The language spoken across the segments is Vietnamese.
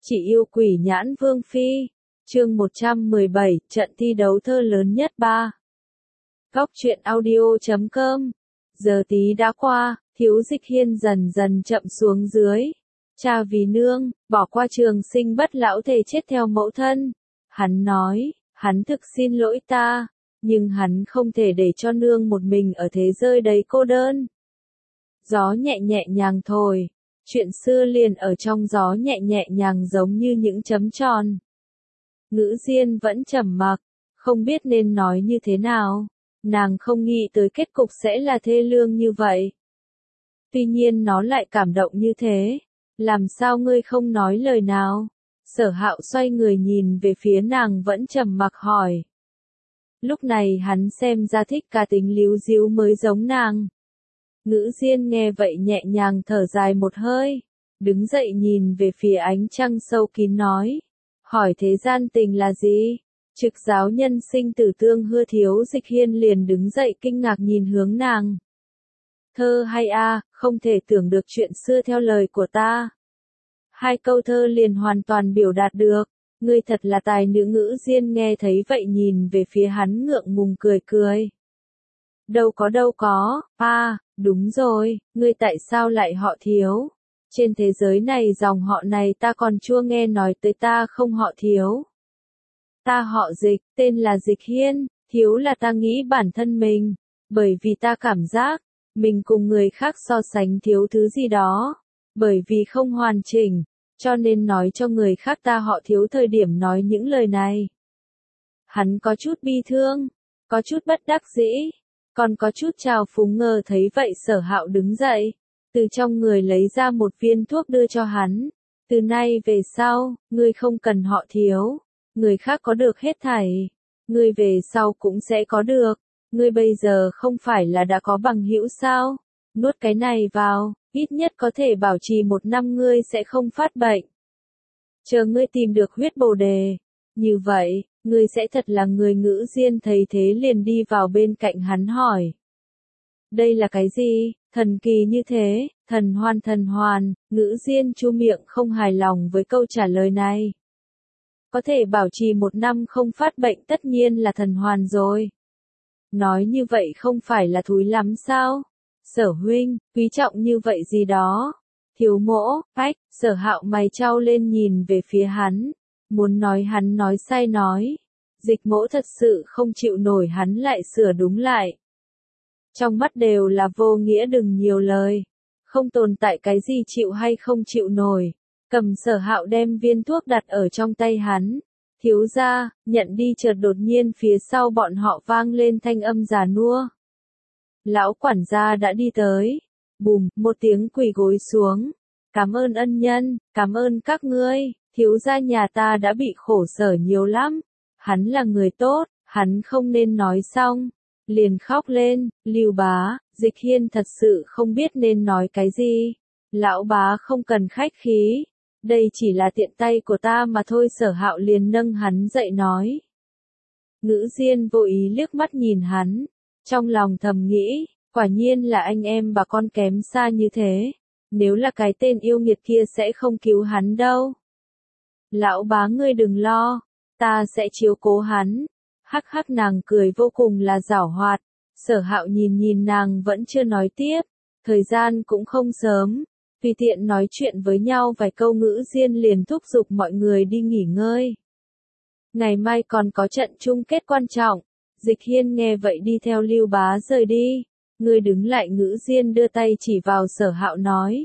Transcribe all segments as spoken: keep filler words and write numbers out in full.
Chị yêu quỷ nhãn vương phi. Chương một trăm mười bảy, trận thi đấu thơ lớn nhất ba. Góc truyện audio chấm com. Giờ tí đã qua, Thiếu Dịch Hiên dần dần chậm xuống dưới. Cha vì nương, bỏ qua trường sinh bất lão thề chết theo mẫu thân. Hắn nói, hắn thực xin lỗi ta, nhưng hắn không thể để cho nương một mình ở thế giới đầy cô đơn. Gió nhẹ nhẹ nhàng thổi, chuyện xưa liền ở trong gió nhẹ nhẹ nhàng giống như những chấm tròn. Ngữ Diên vẫn trầm mặc, không biết nên nói như thế nào. Nàng không nghĩ tới kết cục sẽ là thê lương như vậy. Tuy nhiên nó lại cảm động như thế. Làm sao ngươi không nói lời nào? Sở Hạo xoay người nhìn về phía nàng vẫn trầm mặc hỏi. Lúc này hắn xem ra thích cá tính líu díu mới giống nàng. Ngữ Diên nghe vậy nhẹ nhàng thở dài một hơi, đứng dậy nhìn về phía ánh trăng sâu kín nói. Hỏi thế gian tình là gì? Trực giáo nhân sinh tử tương hư. Thiếu Dịch Hiên liền đứng dậy kinh ngạc nhìn hướng nàng. Thơ hay a, không thể tưởng được chuyện xưa theo lời của ta. Hai câu thơ liền hoàn toàn biểu đạt được. Ngươi thật là tài nữ. Ngữ Diên nghe thấy vậy nhìn về phía hắn ngượng ngùng cười cười. Đâu có đâu có, a, đúng rồi, ngươi tại sao lại họ Thiếu? Trên thế giới này dòng họ này ta còn chưa nghe nói tới, ta không họ Thiếu. Ta họ Dịch, tên là Dịch Hiên, Thiếu là ta nghĩ bản thân mình, bởi vì ta cảm giác, mình cùng người khác so sánh thiếu thứ gì đó, bởi vì không hoàn chỉnh, cho nên nói cho người khác ta họ Thiếu thời điểm nói những lời này. Hắn có chút bi thương, có chút bất đắc dĩ, còn có chút trào phúng. Ngờ thấy vậy Sở Hạo đứng dậy, từ trong người lấy ra một viên thuốc đưa cho hắn. Từ nay về sau, ngươi không cần họ Thiếu, người khác có được hết thảy, ngươi về sau cũng sẽ có được. Ngươi bây giờ không phải là đã có bằng hữu sao? Nuốt cái này vào, ít nhất có thể bảo trì một năm ngươi sẽ không phát bệnh. Chờ ngươi tìm được huyết bồ đề, như vậy, ngươi sẽ thật là người. Ngữ Diên thấy thế liền đi vào bên cạnh hắn hỏi. Đây là cái gì, thần kỳ như thế? Thần hoàn thần hoàn. Ngữ Diên chu miệng không hài lòng với câu trả lời này. Có thể bảo trì một năm không phát bệnh tất nhiên là thần hoàn rồi. Nói như vậy không phải là thúi lắm sao? Sở huynh, quý trọng như vậy gì đó. Thiếu mỗ, ách, Sở Hạo mày chau lên nhìn về phía hắn. Muốn nói hắn nói sai nói. Dịch mỗ thật sự không chịu nổi, hắn lại sửa đúng lại. Trong mắt đều là vô nghĩa, đừng nhiều lời. Không tồn tại cái gì chịu hay không chịu nổi. Cầm Sở Hạo đem viên thuốc đặt ở trong tay hắn. Thiếu gia, nhận đi. Chợt đột nhiên phía sau bọn họ vang lên thanh âm già nua. Lão quản gia đã đi tới. Bùm, một tiếng quỳ gối xuống. Cảm ơn ân nhân, cảm ơn các ngươi, thiếu gia nhà ta đã bị khổ sở nhiều lắm. Hắn là người tốt, hắn không nên nói xong. Liền khóc lên. Lưu bá, Dịch Hiên thật sự không biết nên nói cái gì. Lão bá không cần khách khí. Đây chỉ là tiện tay của ta mà thôi. Sở Hạo liền nâng hắn dậy nói. Ngữ Diên vô ý liếc mắt nhìn hắn, trong lòng thầm nghĩ, quả nhiên là anh em bà con kém xa như thế. Nếu là cái tên yêu nghiệt kia sẽ không cứu hắn đâu. Lão bá ngươi đừng lo, ta sẽ chiếu cố hắn. Hắc hắc, nàng cười vô cùng là giảo hoạt. Sở Hạo nhìn nhìn nàng vẫn chưa nói tiếp, thời gian cũng không sớm. Tùy tiện nói chuyện với nhau vài câu, Ngữ Diên liền thúc giục mọi người đi nghỉ ngơi. Ngày mai còn có trận chung kết quan trọng. Dịch Hiên nghe vậy đi theo Lưu bá rời đi. Ngươi đứng lại. Ngữ Diên đưa tay chỉ vào Sở Hạo nói.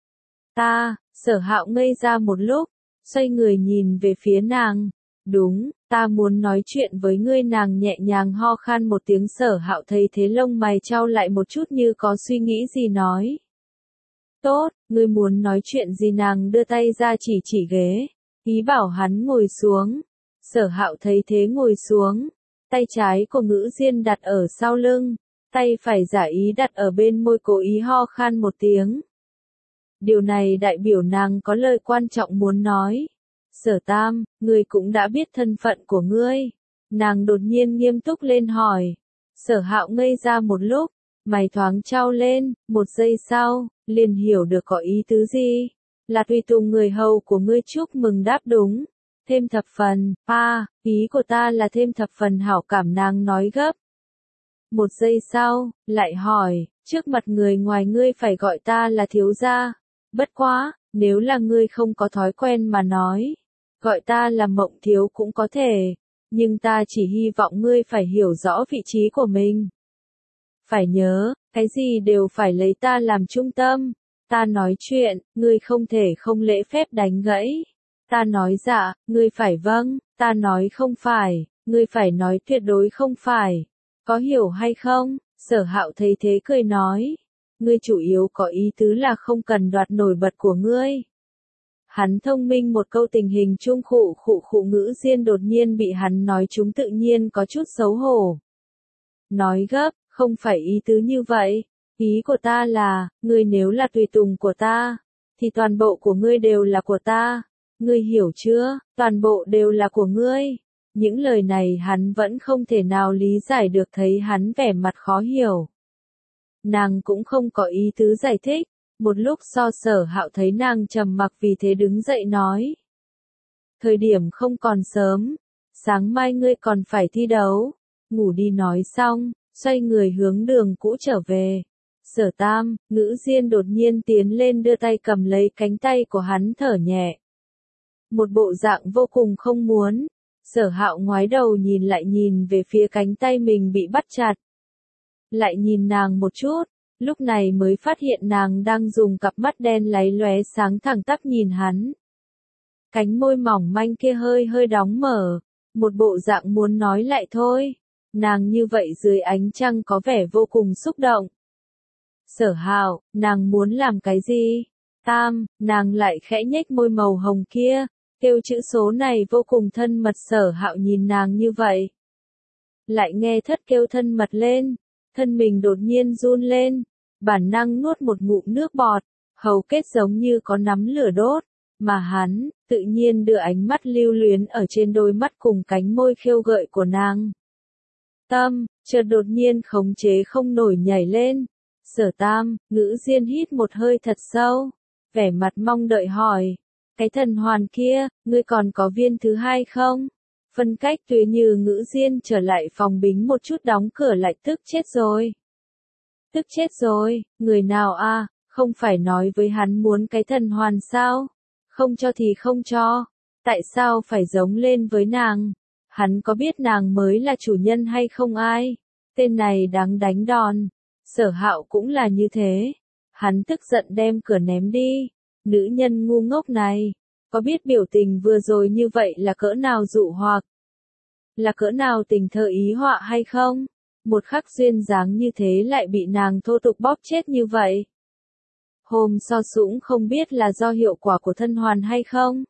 Ta, Sở Hạo ngây ra một lúc, xoay người nhìn về phía nàng. Đúng, ta muốn nói chuyện với ngươi. Nàng nhẹ nhàng ho khan một tiếng. Sở Hạo thấy thế lông mày chau lại một chút như có suy nghĩ gì nói. Tốt, ngươi muốn nói chuyện gì? Nàng đưa tay ra chỉ chỉ ghế, ý bảo hắn ngồi xuống. Sở Hạo thấy thế ngồi xuống, tay trái của Ngữ Diên đặt ở sau lưng, tay phải giả ý đặt ở bên môi, cố ý ho khan một tiếng. Điều này đại biểu nàng có lời quan trọng muốn nói. Sở Tam, ngươi cũng đã biết thân phận của ngươi. Nàng đột nhiên nghiêm túc lên hỏi. Sở Hạo ngây ra một lúc, mày thoáng chau lên, một giây sau, liền hiểu được có ý tứ gì. là tùy tùng người hầu của ngươi. Chúc mừng đáp đúng. Thêm thập phần, a, ý của ta là thêm thập phần hảo cảm, nàng nói gấp. Một giây sau, lại hỏi, trước mặt người ngoài ngươi phải gọi ta là thiếu gia. Bất quá, nếu là ngươi không có thói quen mà nói, gọi ta là Mộng thiếu cũng có thể, nhưng ta chỉ hy vọng ngươi phải hiểu rõ vị trí của mình. Phải nhớ, cái gì đều phải lấy ta làm trung tâm. Ta nói chuyện, ngươi không thể không lễ phép đánh gãy. Ta nói dạ, ngươi phải vâng, ta nói không phải, ngươi phải nói tuyệt đối không phải. Có hiểu hay không? Sở Hạo thấy thế cười nói. Ngươi chủ yếu có ý tứ là không cần đoạt nổi bật của ngươi. Hắn thông minh một câu, tình hình chung khụ khụ khụ ngữ diên đột nhiên bị hắn nói chúng tự nhiên có chút xấu hổ. Nói gấp, không phải ý tứ như vậy. Ý của ta là, ngươi nếu là tùy tùng của ta, thì toàn bộ của ngươi đều là của ta. Ngươi hiểu chưa? Toàn bộ đều là của ngươi. Những lời này hắn vẫn không thể nào lý giải được, thấy hắn vẻ mặt khó hiểu. Nàng cũng không có ý tứ giải thích. Một lúc so Sở Hạo thấy nàng trầm mặc vì thế đứng dậy nói. Thời điểm không còn sớm. Sáng mai ngươi còn phải thi đấu. Ngủ đi. Nói xong, xoay người hướng đường cũ trở về. Sở Tam, Ngữ Diên đột nhiên tiến lên đưa tay cầm lấy cánh tay của hắn thở nhẹ. Một bộ dạng vô cùng không muốn. Sở Hạo ngoái đầu nhìn lại nhìn về phía cánh tay mình bị bắt chặt. Lại nhìn nàng một chút, lúc này mới phát hiện nàng đang dùng cặp mắt đen láy lóe sáng thẳng tắp nhìn hắn. Cánh môi mỏng manh kia hơi hơi đóng mở, một bộ dạng muốn nói lại thôi. Nàng như vậy dưới ánh trăng có vẻ vô cùng xúc động. Sở Hạo, nàng muốn làm cái gì? Tam, nàng lại khẽ nhếch môi màu hồng kia, kêu chữ số này vô cùng thân mật. Sở Hạo nhìn nàng như vậy, lại nghe thất kêu thân mật lên, thân mình đột nhiên run lên, bản năng nuốt một ngụm nước bọt, hầu kết giống như có nắm lửa đốt, mà hắn, tự nhiên đưa ánh mắt lưu luyến ở trên đôi mắt cùng cánh môi khêu gợi của nàng. Tâm, chợt đột nhiên khống chế không nổi nhảy lên. Sở Tam, Ngữ Diên hít một hơi thật sâu, vẻ mặt mong đợi hỏi, cái thần hoàn kia, ngươi còn có viên thứ hai không? Phân cách Tuyết Như. Ngữ Diên trở lại phòng bính một chút đóng cửa lại. Tức chết rồi. Tức chết rồi, người nào a, không phải nói với hắn muốn cái thần hoàn sao? Không cho thì không cho. Tại sao phải giống lên với nàng? Hắn có biết nàng mới là chủ nhân hay không ai? Tên này đáng đánh đòn. Sở Hạo cũng là như thế. Hắn tức giận đem cửa ném đi. Nữ nhân ngu ngốc này, có biết biểu tình vừa rồi như vậy là cỡ nào dụ hoặc? Là cỡ nào tình thơ ý họa hay không? Một khắc duyên dáng như thế lại bị nàng thô tục bóp chết như vậy. Hôm so sũng không biết là do hiệu quả của thân hoàn hay không?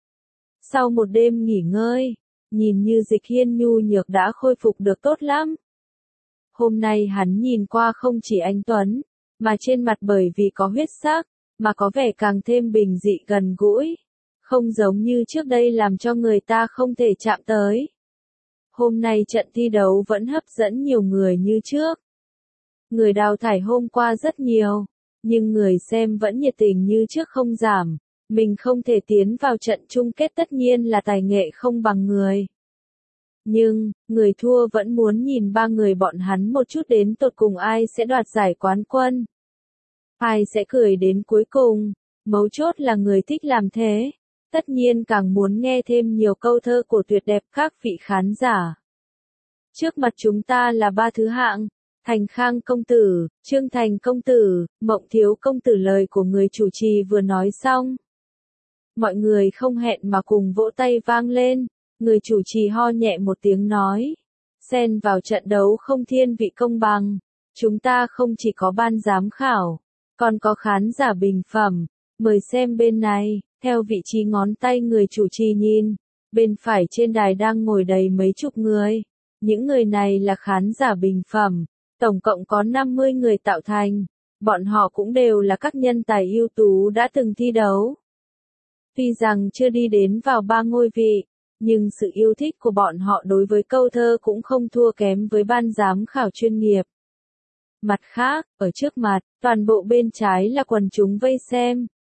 Sau một đêm nghỉ ngơi, nhìn như Dịch Hiên nhu nhược đã khôi phục được tốt lắm. Hôm nay hắn nhìn qua không chỉ anh tuấn, mà trên mặt bởi vì có huyết sắc, mà có vẻ càng thêm bình dị gần gũi. Không giống như trước đây làm cho người ta không thể chạm tới. Hôm nay trận thi đấu vẫn hấp dẫn nhiều người như trước. Người đào thải hôm qua rất nhiều, nhưng người xem vẫn nhiệt tình như trước không giảm. Mình không thể tiến vào trận chung kết tất nhiên là tài nghệ không bằng người. Nhưng, người thua vẫn muốn nhìn ba người bọn hắn một chút đến tột cùng ai sẽ đoạt giải quán quân. Ai sẽ cười đến cuối cùng, mấu chốt là người thích làm thế. Tất nhiên càng muốn nghe thêm nhiều câu thơ của tuyệt đẹp các vị khán giả. Trước mặt chúng ta là ba thứ hạng, Thành Khang công tử, Trương Thành công tử, Mộng Thiếu công tử. Lời của người chủ trì vừa nói xong, mọi người không hẹn mà cùng vỗ tay vang lên. Người chủ trì ho nhẹ một tiếng nói, xen vào trận đấu không thiên vị công bằng, chúng ta không chỉ có ban giám khảo, còn có khán giả bình phẩm, mời xem bên này. Theo vị trí ngón tay người chủ trì nhìn, bên phải trên đài đang ngồi đầy mấy chục người. Những người này là khán giả bình phẩm, tổng cộng có năm mươi người tạo thành. Bọn họ cũng đều là các nhân tài ưu tú đã từng thi đấu. Tuy rằng chưa đi đến vào ba ngôi vị, nhưng sự yêu thích của bọn họ đối với câu thơ cũng không thua kém với ban giám khảo chuyên nghiệp. Mặt khác, ở trước mặt, toàn bộ bên trái là quần chúng vây xem.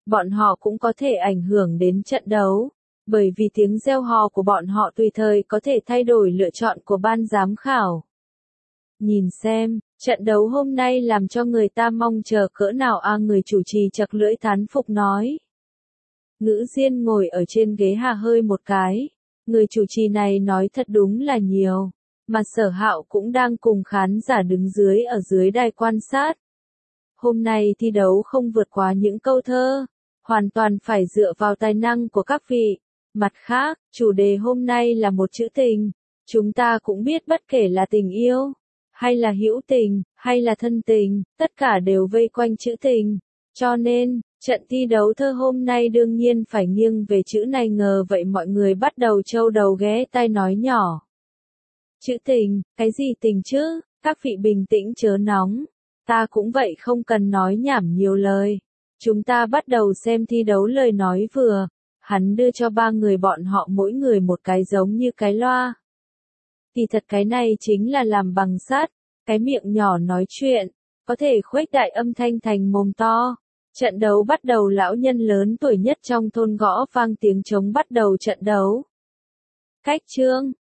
bọn họ cũng có thể ảnh hưởng đến trận đấu, bởi vì tiếng reo hò của bọn họ tùy thời có thể thay đổi lựa chọn của ban giám khảo. Nhìn xem, trận đấu hôm nay làm cho người ta mong chờ cỡ nào a người chủ trì chật lưỡi thán phục nói. Ngữ Diên ngồi ở trên ghế hà hơi một cái, người chủ trì này nói thật đúng là nhiều, mà Sở Hạo cũng đang cùng khán giả đứng dưới ở dưới đài quan sát. Hôm nay thi đấu không vượt quá những câu thơ, hoàn toàn phải dựa vào tài năng của các vị. Mặt khác, chủ đề hôm nay là một chữ tình, chúng ta cũng biết bất kể là tình yêu, hay là hữu tình, hay là thân tình, tất cả đều vây quanh chữ tình. Cho nên, trận thi đấu thơ hôm nay đương nhiên phải nghiêng về chữ này ngờ vậy mọi người bắt đầu trâu đầu ghé tai nói nhỏ. Chữ tình, cái gì tình chứ, các vị bình tĩnh chớ nóng, ta cũng vậy không cần nói nhảm nhiều lời. Chúng ta bắt đầu xem thi đấu lời nói vừa, hắn đưa cho ba người bọn họ mỗi người một cái giống như cái loa. Thì thật cái này chính là làm bằng sắt, cái miệng nhỏ nói chuyện, có thể khuếch đại âm thanh thành mồm to. Trận đấu bắt đầu lão nhân lớn tuổi nhất trong thôn gõ vang tiếng trống bắt đầu trận đấu. Cách chương,